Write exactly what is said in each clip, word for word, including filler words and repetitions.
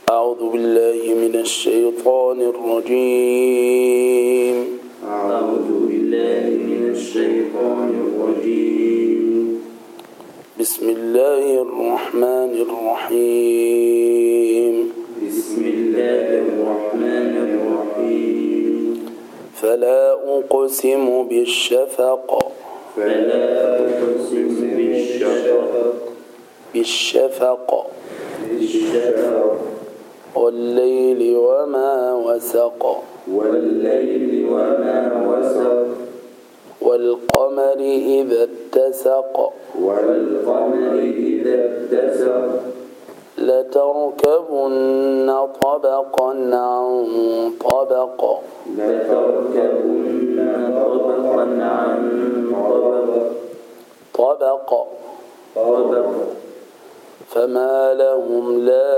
أعوذ بالله من الشيطان الرجيم أعوذ بالله من الشيطان الرجيم بسم الله الرحمن الرحيم بسم الله الرحمن الرحيم فلا أقسم بالشفق فلا أقسم بالشفق بالشفق بالشفق والليل وما وسق والليل وما وسق والقمر إذا اتسق والقمر إذا اتسق لتركبن طبقا عن طبق لتركبن طبقا عن طبق طبق طبق فما لهم لا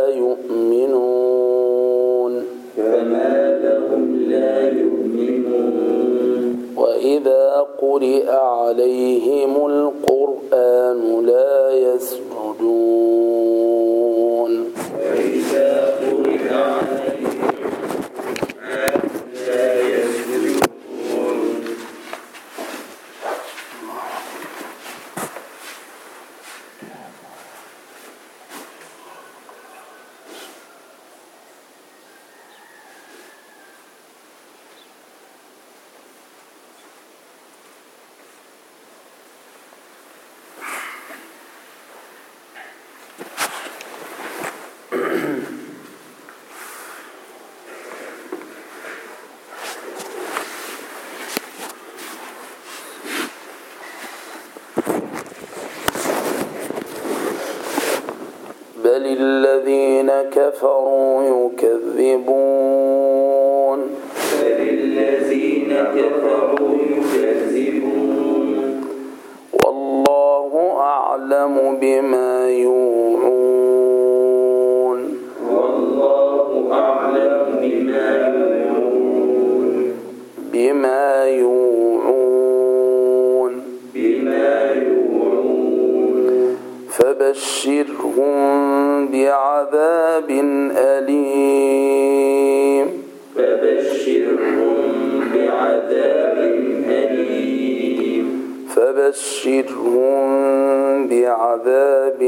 يؤمنون فما لهم لا يؤمنون وإذا قرئ عليهم القرآن لا يسجدون وإذا قرئ عليهم القرآن لا يسجدون بل الذين كفروا يكذبون بل الذين كفروا يكذبون والله أعلم بما يوعون والله أعلم بما يوعون بما يوعون بما يوعون فبشرهم بعذاب أليم فبشرهم بعذاب أليم فبشرهم بعذاب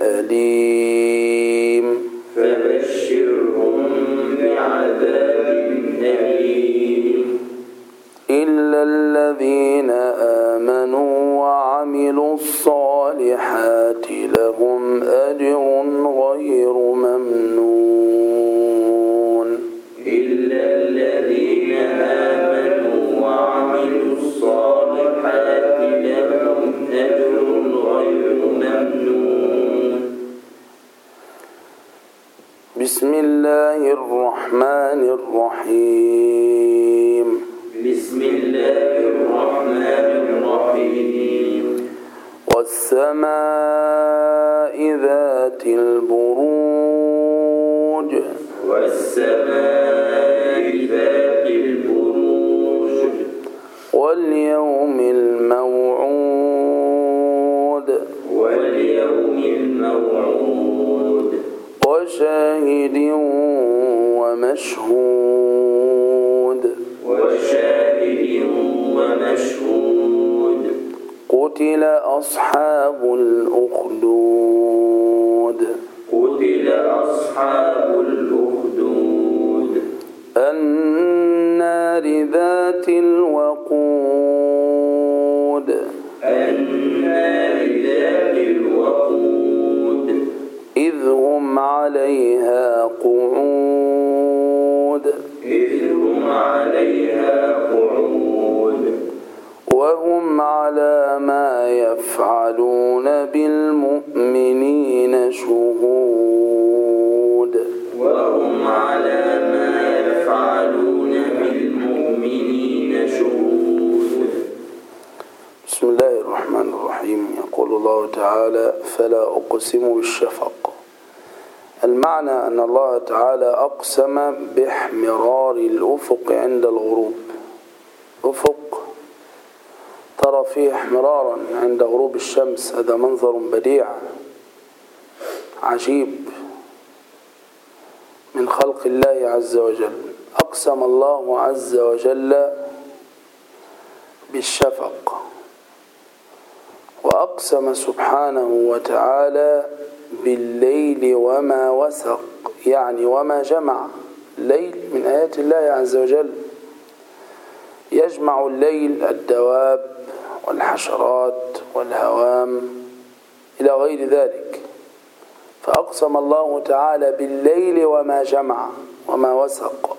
أليم فبشرهم بعذاب أليم إلا الذين آمنوا وعملوا الصالحات لهم أجر غير ممنون إلا الذين آمنوا وعملوا الصالحات لهم أجر غير ممنون بسم الله الرحمن الرحيم بسم الله الرحمن الرحيم والسماء ذات البروج والسماء ذات البروج واليوم الموعود واليوم الموعود وشاهد ومشهود وشاهد ومشهود قتل أصحاب الأخدود قتل أصحاب الأخدود النار ذات الوقود النار ذات الوقود إذ هم عليها قعود إذ هم عليها قعود وهم على ما يفعلون بالمؤمنين شهود وهم على ما يفعلون بالمؤمنين شهود بسم الله الرحمن الرحيم. يقول الله تعالى فلا أقسم بالشفق. المعنى أن الله تعالى أقسم باحمرار الأفق عند الغروب. أفق ترى فيه احمرارا عند غروب الشمس، هذا منظر بديع عجيب. من خلق الله عز وجل. أقسم الله عز وجل بالشفق، وأقسم سبحانه وتعالى بالليل وما وسق، يعني وما جمع. الليل من آيات الله عز وجل، يجمع الليل الدواب والحشرات والهوام إلى غير ذلك. فأقسم الله تعالى بالليل وما جمع وما وسق.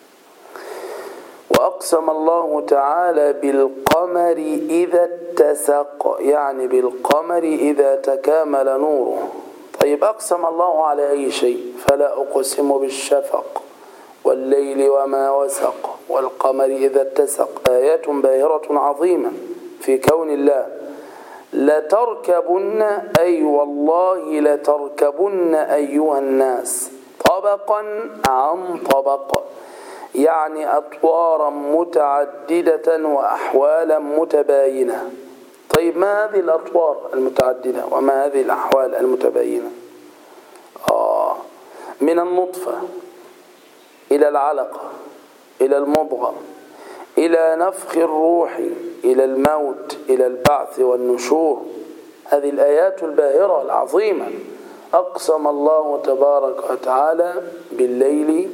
وأقسم الله تعالى بالقمر إذا اتسق، يعني بالقمر إذا تكامل نوره. طيب أقسم الله على أي شيء؟ فلا أقسم بالشفق والليل وما وسق والقمر إذا اتسق. آيات باهرة عظيمة في كون الله. لتركبن، أي والله لتركبن أيها الناس طبقا عن طبق، يعني أطوارا متعددة وأحوالا متباينة. طيب ما هذه الأطوار المتعددة وما هذه الأحوال المتباينة؟ آه من النطفة إلى العلقة إلى المضغة إلى نفخ الروح إلى الموت إلى البعث والنشور. هذه الآيات الباهرة العظيمة. أقسم الله تبارك وتعالى بالليل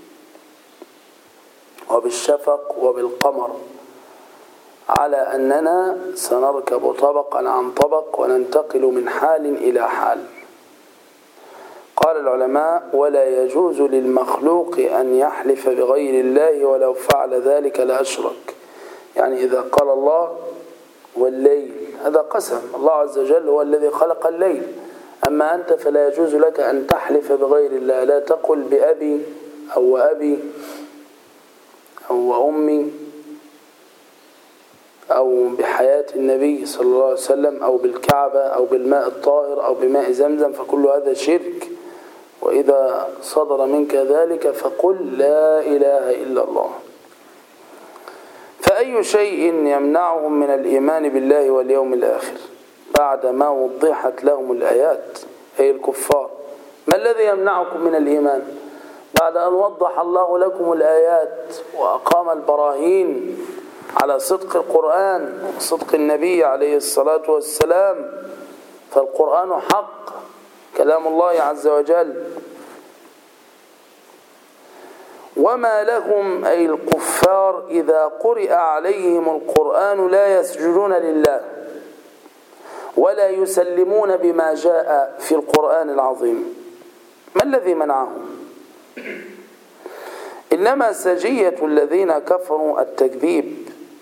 وبالشفق وبالقمر على أننا سنركب طبقا عن طبق وننتقل من حال إلى حال. قال العلماء: ولا يجوز للمخلوق أن يحلف بغير الله ولو فعل ذلك لأشرك. يعني إذا قال الله والليل، هذا قسم. الله عز وجل هو الذي خلق الليل، أما أنت فلا يجوز لك أن تحلف بغير الله. لا تقل بأبي أو أبي أو أمي أو بحياة النبي صلى الله عليه وسلم أو بالكعبة أو بالماء الطاهر أو بماء زمزم، فكل هذا شرك. وإذا صدر منك ذلك فقل لا إله إلا الله. فأي شيء يمنعهم من الإيمان بالله واليوم الآخر بعدما وضحت لهم الآيات، أي الكفار؟ ما الذي يمنعكم من الإيمان بعد أن وضح الله لكم الآيات وأقام البراهين على صدق القرآن وصدق النبي عليه الصلاة والسلام؟ فالقرآن حق، كلام الله عز وجل. وما لهم أي الكفار إذا قرئ عليهم القرآن لا يسجدون لله ولا يسلمون بما جاء في القرآن العظيم؟ ما الذي منعهم؟ إنما سجية الذين كفروا التكذيب.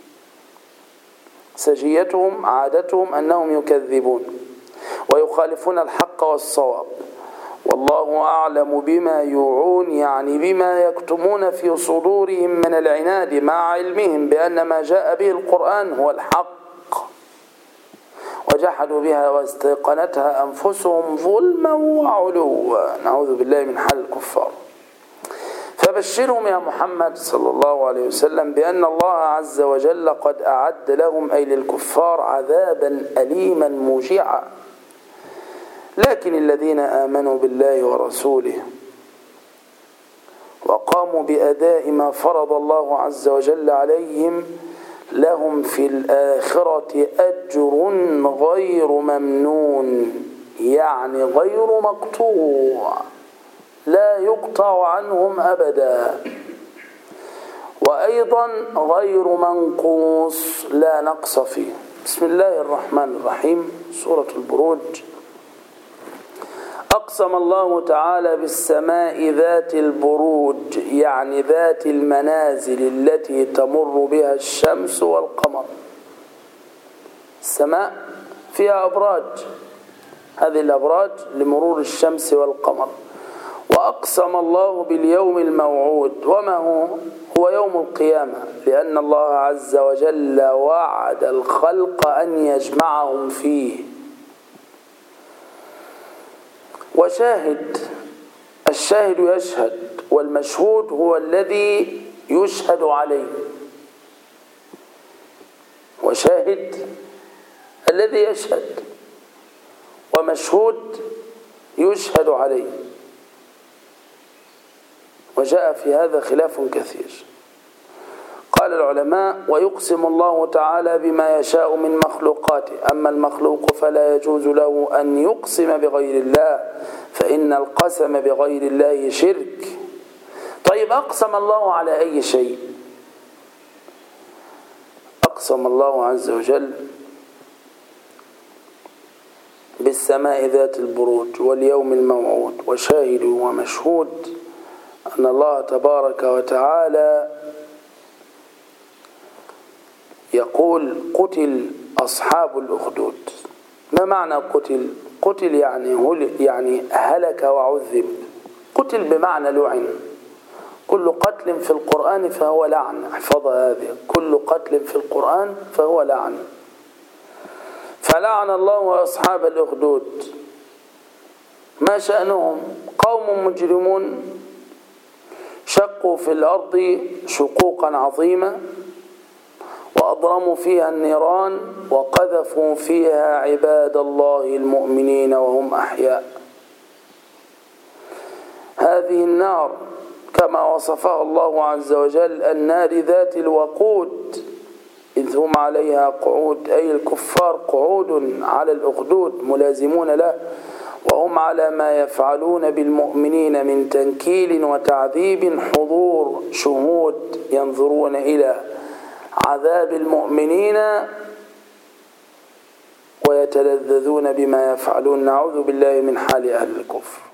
سجيتهم عادتهم أنهم يكذبون ويخالفون الحق والصواب. والله أعلم بما يوعون، يعني بما يكتمون في صدورهم من العناد مع علمهم بأن ما جاء به القرآن هو الحق. وجحدوا بها واستيقنتها أنفسهم ظلما وعلوا. نعوذ بالله من حال الكفار. فبشرهم يا محمد صلى الله عليه وسلم بأن الله عز وجل قد أعد لهم، أي للكفار، عذابا أليما موجعا. لكن الذين آمنوا بالله ورسوله وقاموا بأداء ما فرض الله عز وجل عليهم لهم في الآخرة أجر غير ممنون، يعني غير مقطوع، لا يقطع عنهم أبدا. وأيضا غير منقوص، لا نقص فيه. بسم الله الرحمن الرحيم. سورة البروج. أقسم الله تعالى بالسماء ذات البروج، يعني ذات المنازل التي تمر بها الشمس والقمر. السماء فيها أبراج، هذه الأبراج لمرور الشمس والقمر. وأقسم الله باليوم الموعود، وما هو؟ هو يوم القيامة، لأن الله عز وجل وعد الخلق أن يجمعهم فيه. وشاهد، الشاهد يشهد، والمشهود هو الذي يشهد عليه. وشاهد الذي يشهد، ومشهود يشهد عليه. وجاء في هذا خلاف كثير. قال العلماء: ويقسم الله تعالى بما يشاء من مخلوقاته، أما المخلوق فلا يجوز له أن يقسم بغير الله، فإن القسم بغير الله شرك. طيب، أقسم الله على أي شيء؟ أقسم الله عز وجل بالسماء ذات البروج واليوم الموعود، وشاهد ومشهود أن الله تبارك وتعالى يقول: قتل أصحاب الأخدود. ما معنى قتل؟ قتل يعني هل يعني هلك وعذب. قتل بمعنى لعن. كل قتل في القرآن فهو لعن. احفظ هذه: كل قتل في القرآن فهو لعن. فلعن الله أصحاب الأخدود. ما شأنهم؟ قوم مجرمون شقوا في الأرض شقوقا عظيمة، وأضرموا فيها النيران، وقذفوا فيها عباد الله المؤمنين وهم أحياء. هذه النار كما وصفها الله عز وجل: النار ذات الوقود إذ هم عليها قعود، أي الكفار قعود على الأخدود ملازمون له، وهم على ما يفعلون بالمؤمنين من تنكيل وتعذيب حضور شهود ينظرون إلى عذاب المؤمنين ويتلذذون بما يفعلون. نعوذ بالله من حال أهل الكفر.